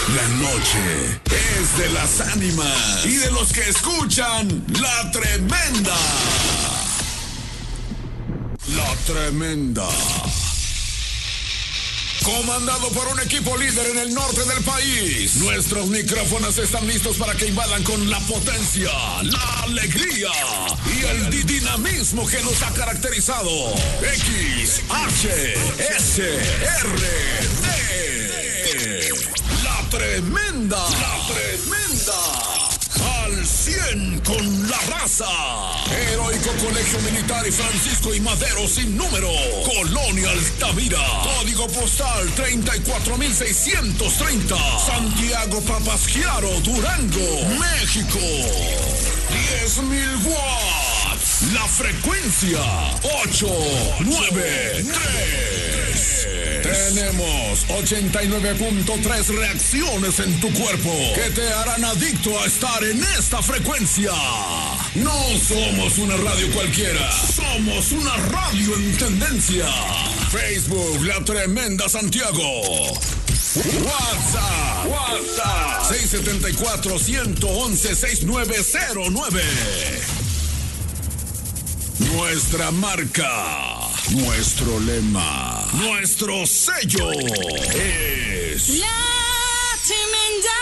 La noche es de las ánimas y de los que escuchan La Tremenda. La Tremenda. Comandado por un equipo líder en el norte del país. Nuestros micrófonos están listos para que invadan con la potencia, la alegría y el dinamismo que nos ha caracterizado. X, H, S, R, D. La Tremenda. La Tremenda. Al 100 con la raza. Heroico Colegio Militar y Francisco y Madero sin número. Colonia Altamira. Código postal 34,630. Santiago Papasquiaro, Durango, México. 10,000 watts. La frecuencia 893. Tenemos 89.3 reacciones en tu cuerpo que te harán adicto a estar en esta frecuencia. No somos una radio cualquiera, somos una radio en tendencia. Facebook, La Tremenda Santiago. WhatsApp 674-111-6909. Nuestra marca, nuestro lema, nuestro sello es La Tremenda.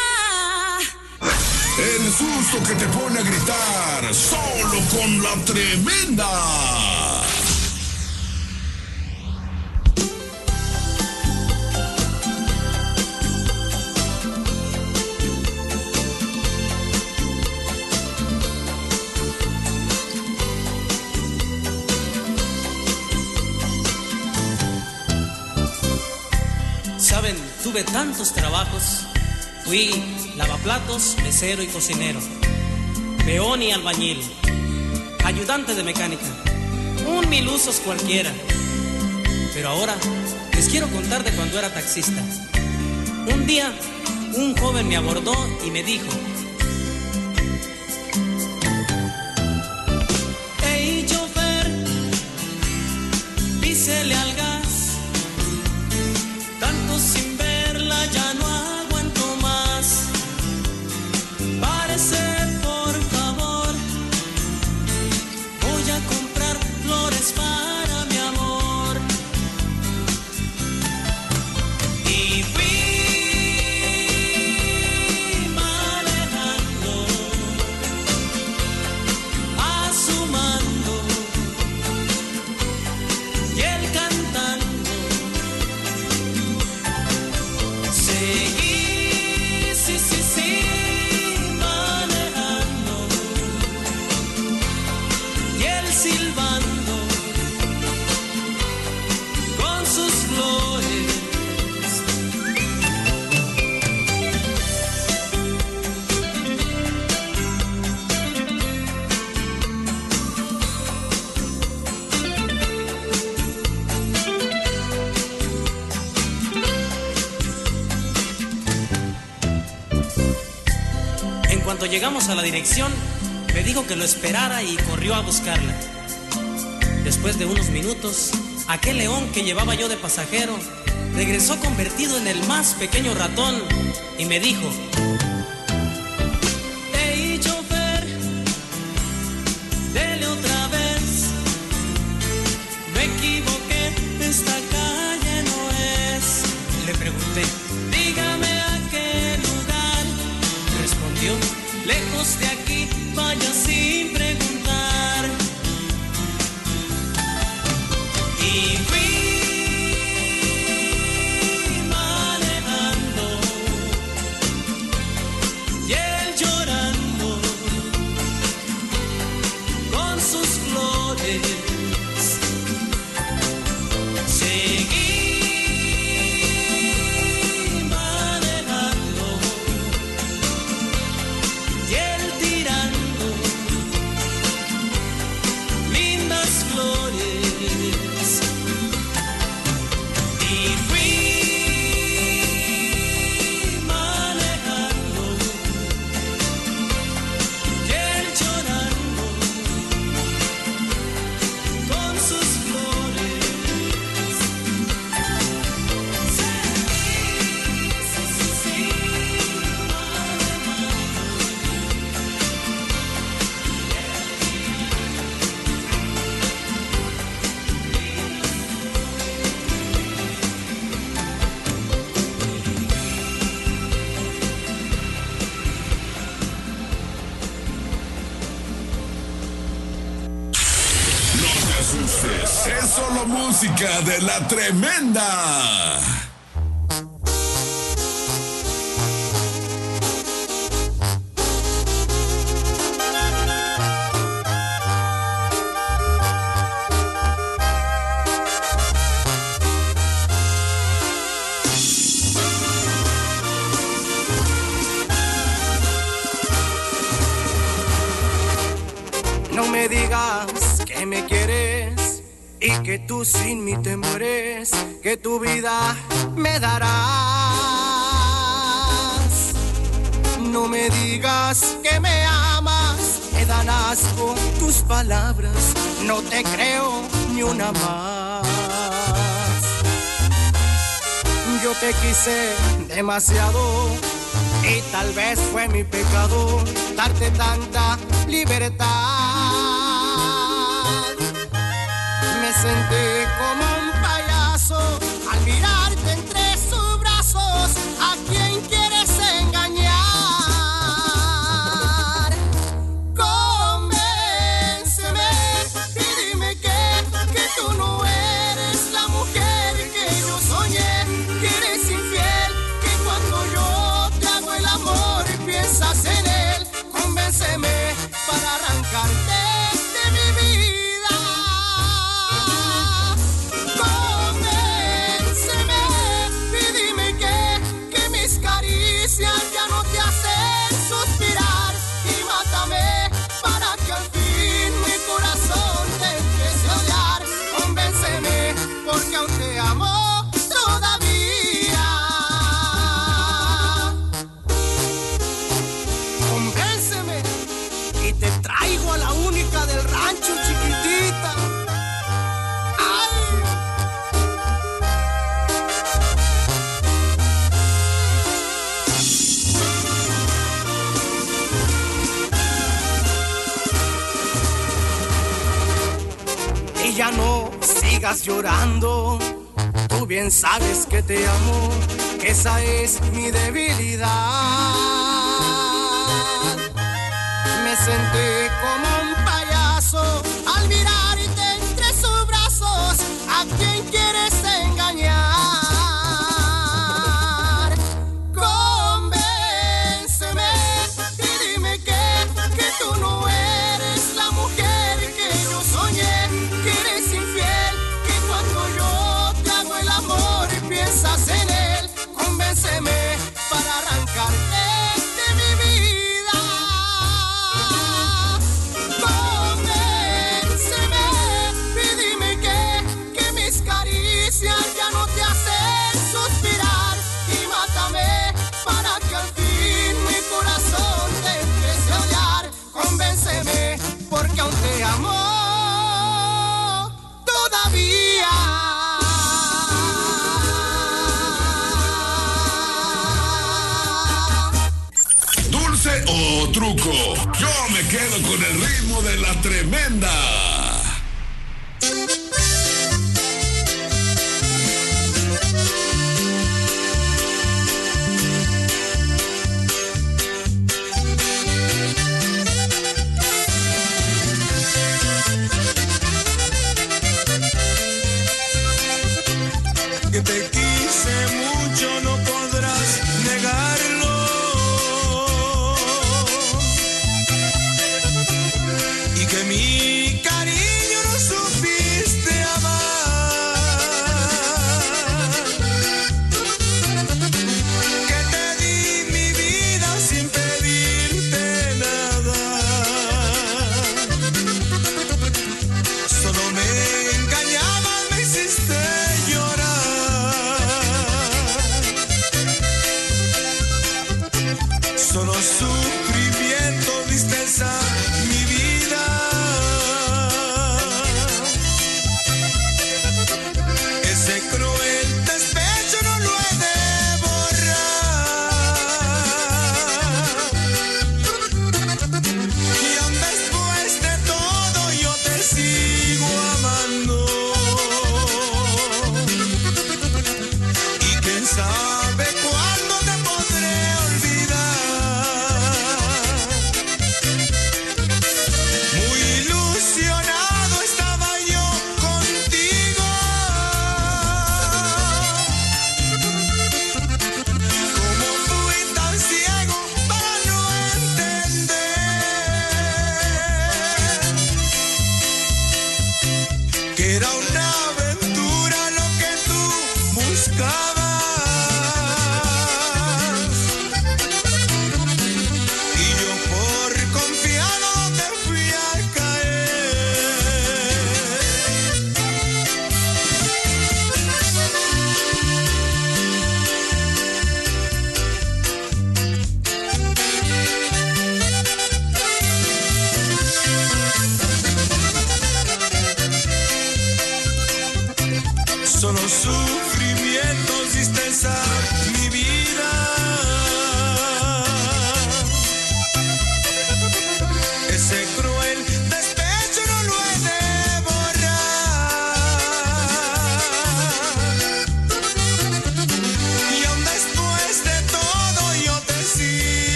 El susto que te pone a gritar solo con La Tremenda. Saben, tuve tantos trabajos. Fui lavaplatos, mesero y cocinero, peón y albañil, ayudante de mecánica, un mil usos cualquiera. Pero ahora les quiero contar de cuando era taxista. Un día, un joven me abordó y me dijo: "Hey, chofer, písele al gas. Tanto sin verla ya no aguanto más. Párese, por favor. Voy a comprar flores para mi amor". Y fui manejando a su mando y él cantando. Seguí, sí, manejando y él silbando con sus flores. En cuanto llegamos a la dirección, me dijo que lo esperara y corrió a buscarla. Después de unos minutos, aquel león que llevaba yo de pasajero regresó convertido en el más pequeño ratón y me dijo: "Hey, chofer, dele otra vez. Me equivoqué, esta calle no es". Le pregunté: "Dígame a qué lugar". Respondió: "Lejos de aquí, vaya sin preguntar". Y fui manejando y él llorando con sus flores. Seguí manejando y él tirando solo música de La Tremenda. No me digas que me quieres y que tú sin mí te mueres, que tu vida me darás. No me digas que me amas, me dan asco tus palabras, no te creo ni una más. Yo te quise demasiado y tal vez fue mi pecado darte tanta libertad. Me sentí como un payaso al mirarte entre sus brazos. ¿A quién quieres engañar? Convénceme y dime que tú no eres la mujer que yo soñé, que eres infiel, que cuando yo te hago el amor piensas en él. Convénceme para arrancarte de mi vida. Convénceme y dime que mis caricias ya no te hacen suspirar. Y mátame para que al fin mi corazón te empiece a odiar. Convénceme porque aún te amo todavía. Convénceme y te traigo a la única del rancho, chiquitita. ¡Ay! Y ya no sigas llorando, tú bien sabes que te amo, que esa es mi debilidad. Me sentí como un payaso al mirarte entre sus brazos. ¿A quién quieres engañar? Convénceme y dime que tú no eres la mujer que yo soñé, que eres infiel, que cuando yo te hago el amor piensas en él. Convénceme para arrancarte de mi vida. Convénceme y dime que mis caricias ya no te hacen suspirar. Y mátame para que al fin mi corazón te empiece a odiar. Convénceme porque aún te amo todavía. ¿Dulce o truco? Yo me quedo con el ritmo de La Tremenda. Que te quise mucho, no podrás negarlo. Y que mi cariño no supiste amar. Que te di mi vida sin pedirte nada. Solo me engañabas, me hiciste llorar. Solo sufrimiento diste a mi vida. Ese cruel despecho no lo he de borrar. Y aún después de todo yo te sigo amando. Y quién sabe cuándo te podré olvidar.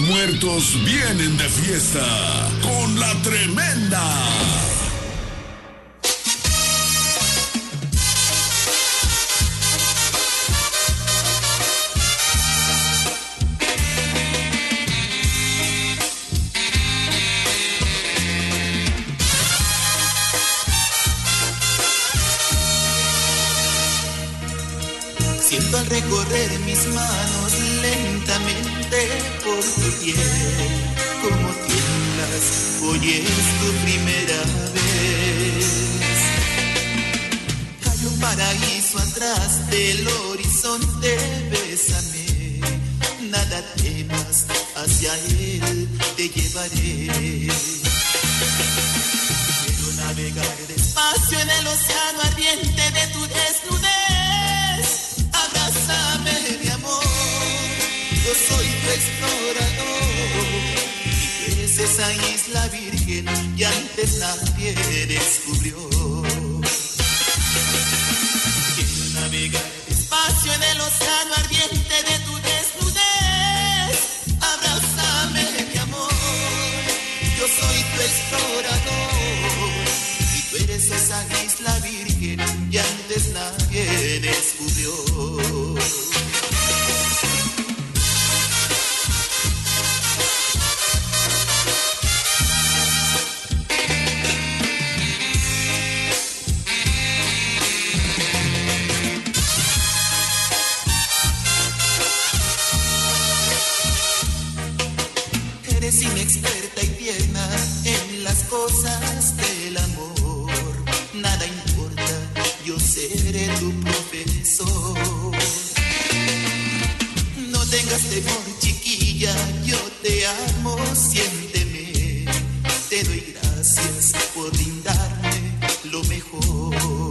muertos vienen de fiesta con la tremenda. Siento al recorrer mis manos lentamente por tu piel, como tiemblas, hoy es tu primera vez. Hay un paraíso atrás del horizonte, bésame, nada temas, hacia él te llevaré. Quiero navegar despacio en el océano ardiente de tu desnudez. Abrázame, mi amor, yo soy tu explorador y tú eres esa isla virgen que antes nadie descubrió. Quiero navegar despacio en el océano ardiente de tu desnudez. Abrázame, mi amor, yo soy tu explorador y tú eres esa isla virgen que antes nadie descubrió. Eres inexperta y tierna en las cosas del amor. Nada importa, yo seré tu profesor. No tengas temor, chiquilla, yo te amo, siénteme. Te doy gracias por brindarme lo mejor.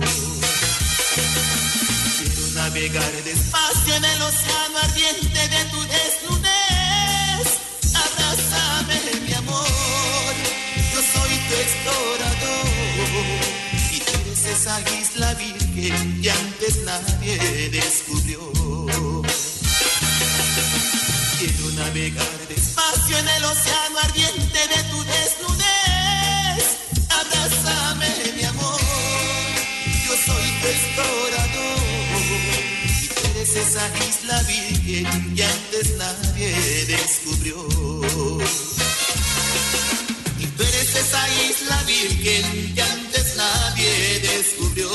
Quiero navegar despacio en el océano ardiente de tu desnudez. Abrázame, mi amor, yo soy tu explorador y tú eres esa isla virgen que antes nadie descubrió. Quiero navegar despacio en el océano ardiente de tu desnudez. Abrázame, mi amor, yo soy tu explorador y tú eres esa isla virgen que antes nadie descubrió. Y tú eres esa isla virgen que antes nadie descubrió.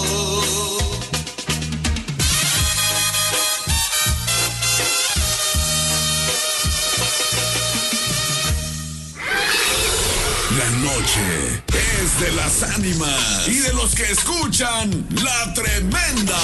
La noche es de las ánimas y de los que escuchan La Tremenda.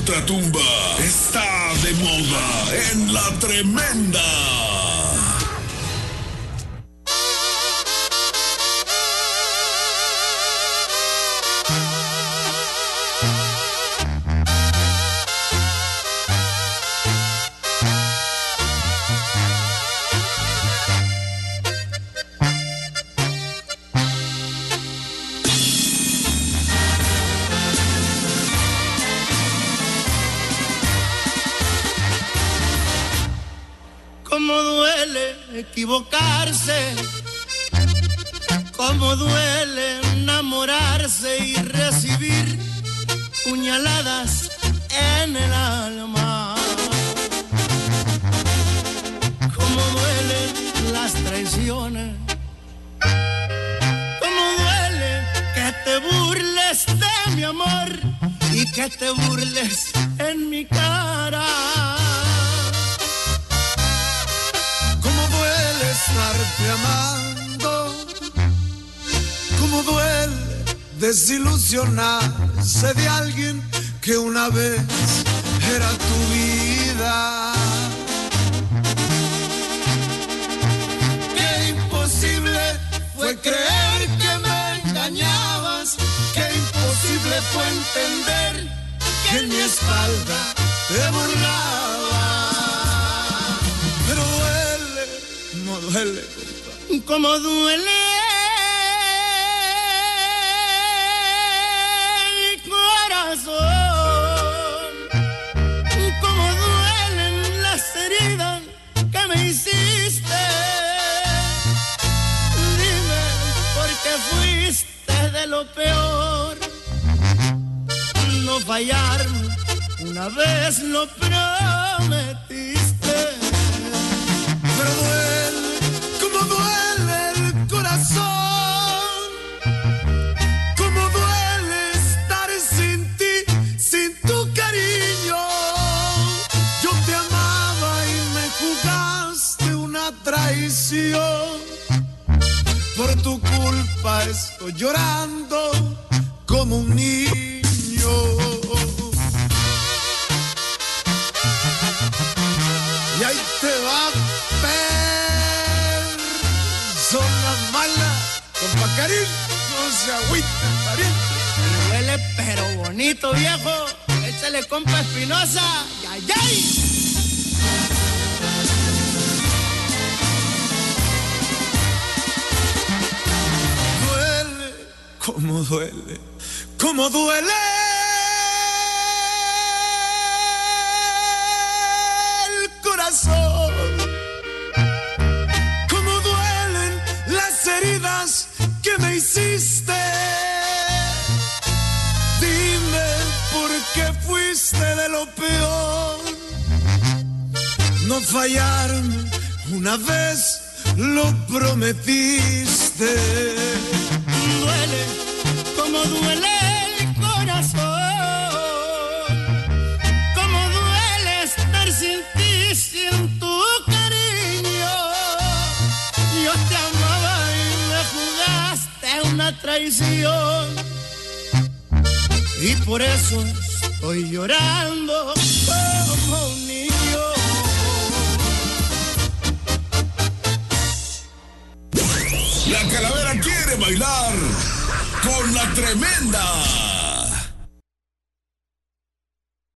ultratumba está de moda en La Tremenda. Cómo duele equivocarse, cómo duele enamorarse y recibir puñaladas en el alma. Cómo duelen las traiciones, cómo duele que te burles de mi amor y que te burles en mi cara. Estarte amando, como duele desilusionarse de alguien que una vez era tu vida. Qué imposible fue creer que me engañabas, qué imposible fue entender que en mi espalda te burlaba. Pero no duele, como duele el corazón, como duelen las heridas que me hiciste. Dime por qué fuiste de lo peor, no fallarme, una vez lo prometiste. Pero duele, como duele el corazón, como duele estar sin ti, sin tu cariño. Yo te amaba y me jugaste una traición. Por tu culpa estoy llorando como un niño. Y ahí te va persona mala, compa Karim, no se agüita, pariente. Me duele pero bonito, viejo, échale compa Espinosa, ¡yay, yay! Duele, cómo duele, cómo duele el corazón. Cómo duelen las heridas que me hiciste. Dime por qué fuiste de lo peor. No fallarme, una vez lo prometiste. Duele, como duele el corazón, como duele estar sin ti, sin tu cariño. Yo te amaba y me jugaste una traición, y por eso estoy llorando como un niño. La calavera quiere bailar con La Tremenda.